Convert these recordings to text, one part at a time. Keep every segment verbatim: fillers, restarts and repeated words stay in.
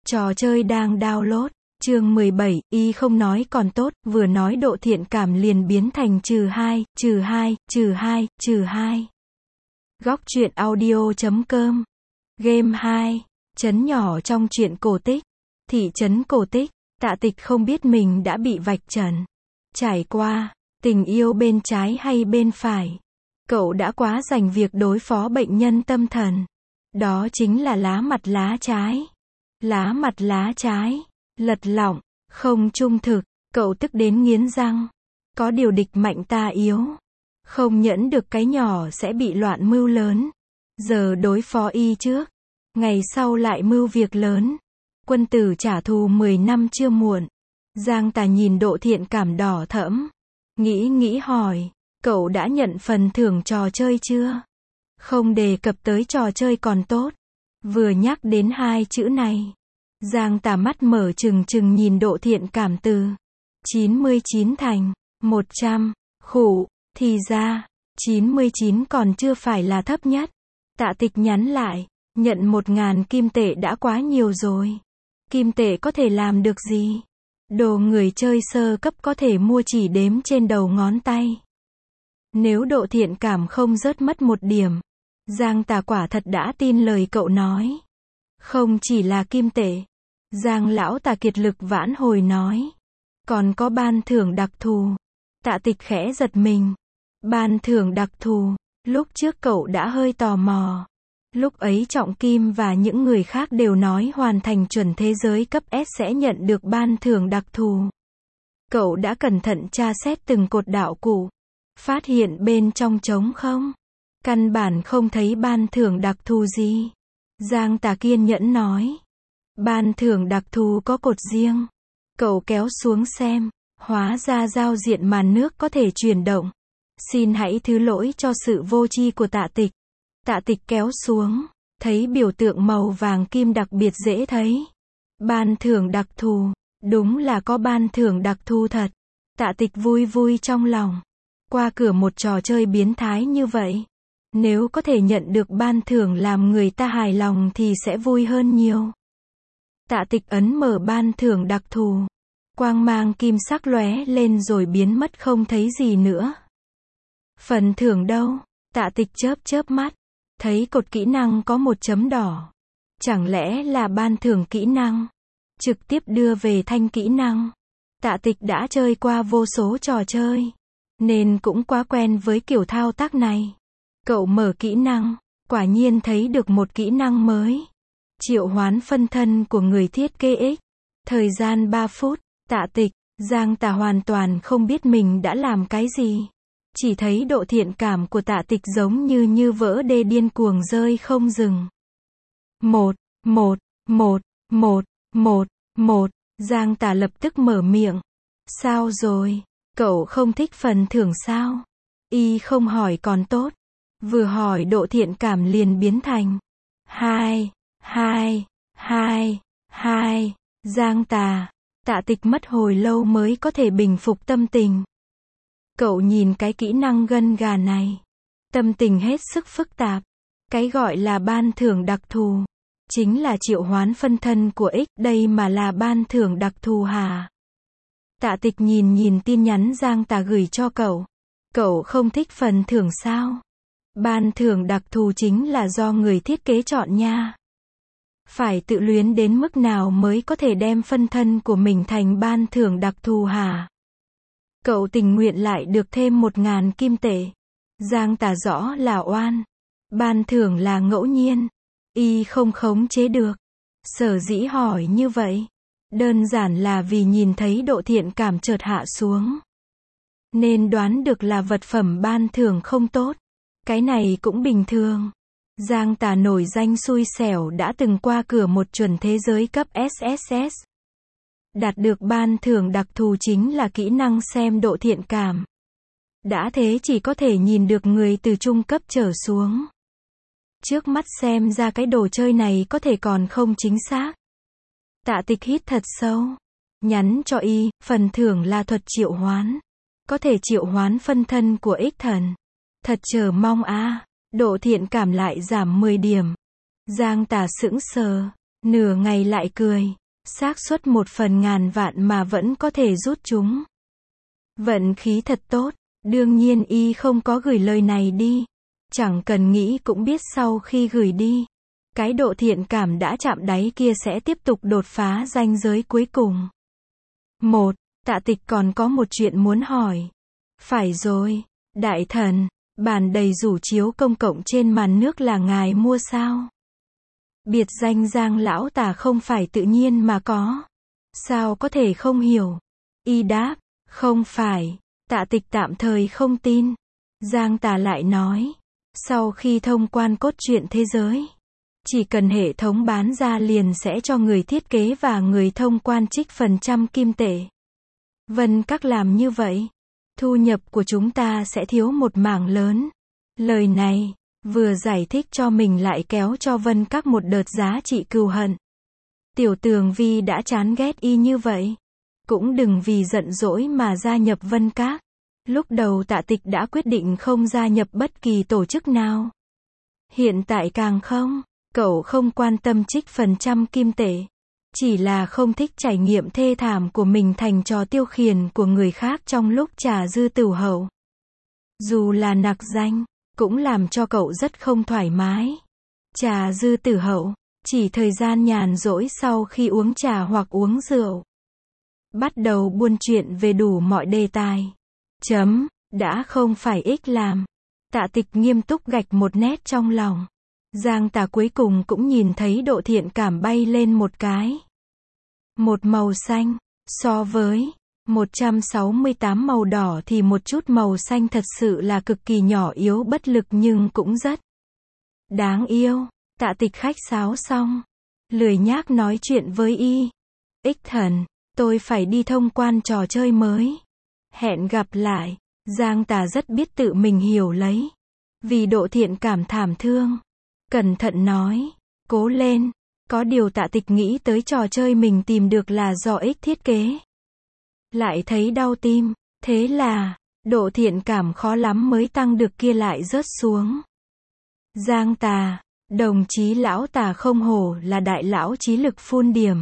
Trò chơi đang download. Chương mười bảy, y không nói còn tốt, vừa nói độ thiện cảm liền biến thành trừ hai, trừ hai, trừ hai, trừ hai. Góc truyện audio chấm com. Game hai. Trấn nhỏ trong truyện cổ tích. Thị trấn cổ tích, Tạ Tịch không biết mình đã bị vạch trần. Trải qua, tình yêu bên trái hay bên phải. Cậu đã quá dành việc đối phó bệnh nhân tâm thần. Đó chính là lá mặt lá trái. Lá mặt lá trái. Lật lọng, không trung thực, cậu tức đến nghiến răng. Có điều địch mạnh ta yếu. Không nhẫn được cái nhỏ sẽ bị loạn mưu lớn. Giờ đối phó y trước. Ngày sau lại mưu việc lớn. Quân tử trả thù mười năm chưa muộn. Giang Tà nhìn độ thiện cảm đỏ thẫm. Nghĩ nghĩ hỏi, cậu đã nhận phần thưởng trò chơi chưa? Không đề cập tới trò chơi còn tốt. Vừa nhắc đến hai chữ này. Giang Tà mắt mở trừng trừng nhìn độ thiện cảm từ chín mươi chín thành một trăm, khủ, thì ra, chín mươi chín còn chưa phải là thấp nhất. Tạ Tịch nhắn lại, nhận một ngàn kim tệ đã quá nhiều rồi. Kim tệ có thể làm được gì? Đồ người chơi sơ cấp có thể mua chỉ đếm trên đầu ngón tay. Nếu độ thiện cảm không rớt mất một điểm, Giang Tà quả thật đã tin lời cậu nói. Không chỉ là kim tệ. Giang lão Tà kiệt lực vãn hồi nói. Còn có ban thưởng đặc thù. Tạ Tịch khẽ giật mình. Ban thưởng đặc thù. Lúc trước cậu đã hơi tò mò. Lúc ấy Trọng Kim và những người khác đều nói hoàn thành chuẩn thế giới cấp S sẽ nhận được ban thưởng đặc thù. Cậu đã cẩn thận tra xét từng cột đạo cụ. Phát hiện bên trong trống không. Căn bản không thấy ban thưởng đặc thù gì. Giang Tà kiên nhẫn nói. Ban thưởng đặc thù có cột riêng. Cậu kéo xuống xem. Hóa ra giao diện màn nước có thể chuyển động. Xin hãy thứ lỗi cho sự vô tri của Tạ Tịch. Tạ Tịch kéo xuống. Thấy biểu tượng màu vàng kim đặc biệt dễ thấy. Ban thưởng đặc thù. Đúng là có ban thưởng đặc thù thật. Tạ Tịch vui vui trong lòng. Qua cửa một trò chơi biến thái như vậy. Nếu có thể nhận được ban thưởng làm người ta hài lòng thì sẽ vui hơn nhiều. Tạ Tịch ấn mở ban thưởng đặc thù. Quang mang kim sắc lóe lên rồi biến mất không thấy gì nữa. Phần thưởng đâu? Tạ Tịch chớp chớp mắt. Thấy cột kỹ năng có một chấm đỏ. Chẳng lẽ là ban thưởng kỹ năng? Trực tiếp đưa về thanh kỹ năng. Tạ Tịch đã chơi qua vô số trò chơi. Nên cũng quá quen với kiểu thao tác này. Cậu mở kỹ năng. Quả nhiên thấy được một kỹ năng mới. Triệu hoán phân thân của người thiết kế X. Thời gian ba phút. Tạ Tịch, Giang Tà hoàn toàn không biết mình đã làm cái gì. Chỉ thấy độ thiện cảm của Tạ Tịch giống như như vỡ đê điên cuồng rơi không dừng. Một, một, một, một, một, một. Giang Tà lập tức mở miệng. Sao rồi? Cậu không thích phần thưởng sao? Y không hỏi còn tốt. Vừa hỏi độ thiện cảm liền biến thành. Hai. Hai, hai, hai, Giang Tà. Tạ Tịch mất hồi lâu mới có thể bình phục tâm tình. Cậu nhìn cái kỹ năng gân gà này. Tâm tình hết sức phức tạp. Cái gọi là ban thưởng đặc thù. Chính là triệu hoán phân thân của X đây mà là ban thưởng đặc thù hả? Tạ Tịch nhìn nhìn tin nhắn Giang Tà gửi cho cậu. Cậu không thích phần thưởng sao? Ban thưởng đặc thù chính là do người thiết kế chọn nha. Phải tự luyến đến mức nào mới có thể đem phân thân của mình thành ban thưởng đặc thù hả? Cậu tình nguyện lại được thêm một ngàn kim tệ. Giang Tà rõ là oan. Ban thưởng là ngẫu nhiên. Y không khống chế được. Sở dĩ hỏi như vậy. Đơn giản là vì nhìn thấy độ thiện cảm chợt hạ xuống. Nên đoán được là vật phẩm ban thưởng không tốt. Cái này cũng bình thường. Giang Tà nổi danh xui xẻo đã từng qua cửa một chuẩn thế giới cấp ét ét ét. Đạt được ban thưởng đặc thù chính là kỹ năng xem độ thiện cảm. Đã thế chỉ có thể nhìn được người từ trung cấp trở xuống. Trước mắt xem ra cái đồ chơi này có thể còn không chính xác. Tạ Tịch hít thật sâu. Nhắn cho y, phần thưởng là thuật triệu hoán. Có thể triệu hoán phân thân của X thần. Thật chờ mong a. Độ thiện cảm lại giảm mười điểm. Giang Tà sững sờ. Nửa ngày lại cười. Xác suất một phần ngàn vạn mà vẫn có thể rút chúng. Vận khí thật tốt. Đương nhiên y không có gửi lời này đi. Chẳng cần nghĩ cũng biết sau khi gửi đi, cái độ thiện cảm đã chạm đáy kia sẽ tiếp tục đột phá ranh giới cuối cùng. Một, Tạ Tịch còn có một chuyện muốn hỏi. Phải rồi, đại thần, bàn đầy rủ chiếu công cộng trên màn nước là ngài mua sao? Biệt danh Giang lão tả không phải tự nhiên mà có. Sao có thể không hiểu? Y đáp, không phải. Tạ Tịch tạm thời không tin. Giang tả lại nói, sau khi thông quan cốt truyện thế giới, chỉ cần hệ thống bán ra liền sẽ cho người thiết kế và người thông quan trích phần trăm kim tệ. Vân Các làm như vậy, thu nhập của chúng ta sẽ thiếu một mảng lớn. Lời này, vừa giải thích cho mình lại kéo cho Vân Các một đợt giá trị cừu hận. Tiểu Tường Vi đã chán ghét y như vậy. Cũng đừng vì giận dỗi mà gia nhập Vân Các. Lúc đầu Tạ Tịch đã quyết định không gia nhập bất kỳ tổ chức nào. Hiện tại càng không, cậu không quan tâm trích phần trăm kim tệ. Chỉ là không thích trải nghiệm thê thảm của mình thành trò tiêu khiển của người khác trong lúc trà dư tửu hậu. Dù là nặc danh, cũng làm cho cậu rất không thoải mái. Trà dư tửu hậu, chỉ thời gian nhàn rỗi sau khi uống trà hoặc uống rượu. Bắt đầu buôn chuyện về đủ mọi đề tài. Chấm, đã không phải ích làm. Tạ Tịch nghiêm túc gạch một nét trong lòng. Giang Tả cuối cùng cũng nhìn thấy độ thiện cảm bay lên một cái. Một màu xanh, so với một trăm sáu mươi tám màu đỏ thì một chút màu xanh thật sự là cực kỳ nhỏ yếu bất lực nhưng cũng rất đáng yêu. Tạ Tịch khách sáo xong, lười nhác nói chuyện với y. Ích thần, tôi phải đi thông quan trò chơi mới. Hẹn gặp lại. Giang Tả rất biết tự mình hiểu lấy. Vì độ thiện cảm thảm thương. Cẩn thận nói, cố lên. Có điều Tạ Tịch nghĩ tới trò chơi mình tìm được là do ích thiết kế. Lại thấy đau tim. Thế là, độ thiện cảm khó lắm mới tăng được kia lại rớt xuống. Giang Tà, đồng chí lão Tà không hổ là đại lão trí lực phun điểm.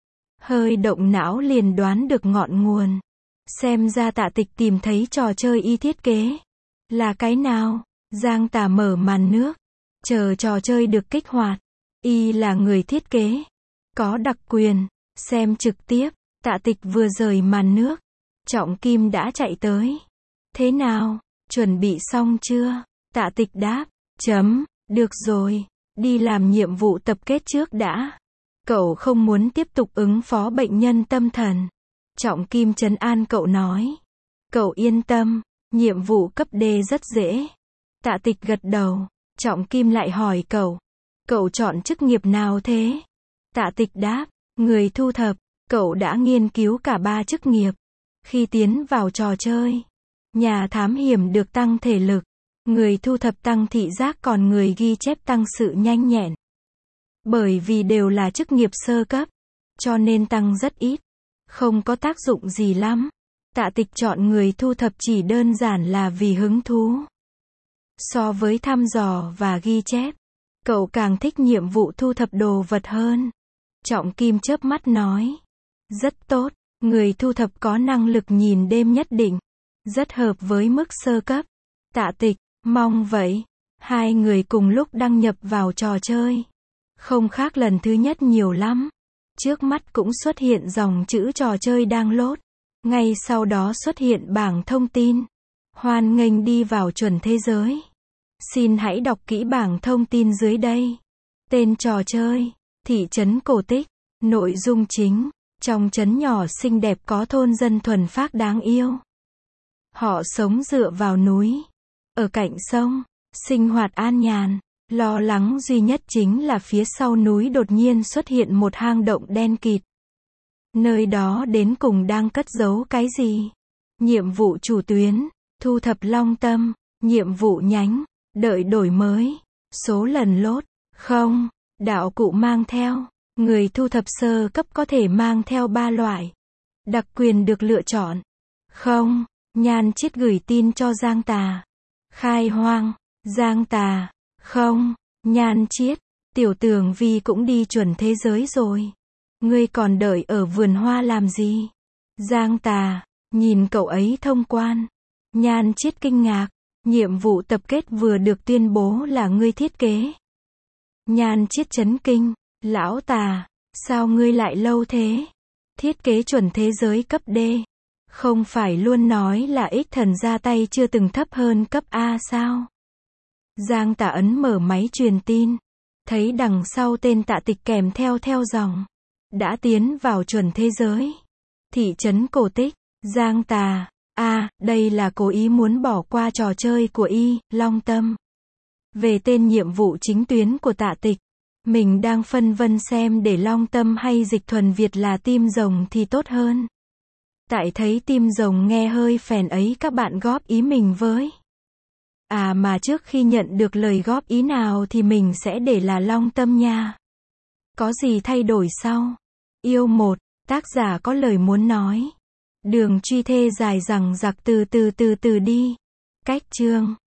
Hơi động não liền đoán được ngọn nguồn. Xem ra Tạ Tịch tìm thấy trò chơi y thiết kế. Là cái nào? Giang Tà mở màn nước. Chờ trò chơi được kích hoạt. Y là người thiết kế. Có đặc quyền. Xem trực tiếp. Tạ Tịch vừa rời màn nước. Trọng Kim đã chạy tới. Thế nào? Chuẩn bị xong chưa? Tạ Tịch đáp. Chấm. Được rồi. Đi làm nhiệm vụ tập kết trước đã. Cậu không muốn tiếp tục ứng phó bệnh nhân tâm thần. Trọng Kim trấn an cậu nói. Cậu yên tâm. Nhiệm vụ cấp D rất dễ. Tạ Tịch gật đầu. Trọng Kim lại hỏi cậu. Cậu chọn chức nghiệp nào thế? Tạ Tịch đáp. Người thu thập. Cậu đã nghiên cứu cả ba chức nghiệp. Khi tiến vào trò chơi, nhà thám hiểm được tăng thể lực. Người thu thập tăng thị giác còn người ghi chép tăng sự nhanh nhẹn. Bởi vì đều là chức nghiệp sơ cấp, cho nên tăng rất ít. Không có tác dụng gì lắm. Tạ Tịch chọn người thu thập chỉ đơn giản là vì hứng thú. So với thăm dò và ghi chép, cậu càng thích nhiệm vụ thu thập đồ vật hơn. Trọng Kim chớp mắt nói. Rất tốt, người thu thập có năng lực nhìn đêm nhất định. Rất hợp với mức sơ cấp. Tạ Tịch, mong vậy. Hai người cùng lúc đăng nhập vào trò chơi. Không khác lần thứ nhất nhiều lắm. Trước mắt cũng xuất hiện dòng chữ trò chơi đang load. Ngay sau đó xuất hiện bảng thông tin. Hoan nghênh đi vào chuẩn thế giới. Xin hãy đọc kỹ bảng thông tin dưới đây. Tên trò chơi, thị trấn cổ tích. Nội dung chính, trong trấn nhỏ xinh đẹp có thôn dân thuần phác đáng yêu. Họ sống dựa vào núi, ở cạnh sông, sinh hoạt an nhàn. Lo lắng duy nhất chính là phía sau núi đột nhiên xuất hiện một hang động đen kịt. Nơi đó đến cùng đang cất giấu cái gì? Nhiệm vụ chủ tuyến, thu thập long tâm. Nhiệm vụ nhánh, đợi đổi mới. Số lần lốt, không. Đạo cụ mang theo. Người thu thập sơ cấp có thể mang theo ba loại. Đặc quyền được lựa chọn. Không. Nhan Chiết gửi tin cho Giang Tà. Khai hoang. Giang Tà. Không. Nhan Chiết. Tiểu Tường Vi cũng đi chuẩn thế giới rồi. Ngươi còn đợi ở vườn hoa làm gì? Giang Tà, nhìn cậu ấy thông quan. Nhan Chiết kinh ngạc, nhiệm vụ tập kết vừa được tuyên bố là ngươi thiết kế. Nhan Chiết chấn kinh, lão Tà, sao ngươi lại lâu thế? Thiết kế chuẩn thế giới cấp D. Không phải luôn nói là ích thần ra tay chưa từng thấp hơn cấp A sao? Giang Tà ấn mở máy truyền tin. Thấy đằng sau tên Tạ Tịch kèm theo theo dòng. Đã tiến vào chuẩn thế giới. Thị trấn cổ tích. Giang Tà. À, đây là cố ý muốn bỏ qua trò chơi của y, Long Tâm. Về tên nhiệm vụ chính tuyến của Tạ Tịch. Mình đang phân vân xem để Long Tâm hay dịch thuần Việt là Tim Rồng thì tốt hơn. Tại thấy Tim Rồng nghe hơi phèn ấy, các bạn góp ý mình với. À mà trước khi nhận được lời góp ý nào thì mình sẽ để là Long Tâm nha. Có gì thay đổi sau? Yêu một, tác giả có lời muốn nói. Đường truy thê dài dằng dặc, từ từ từ từ đi. Cách chương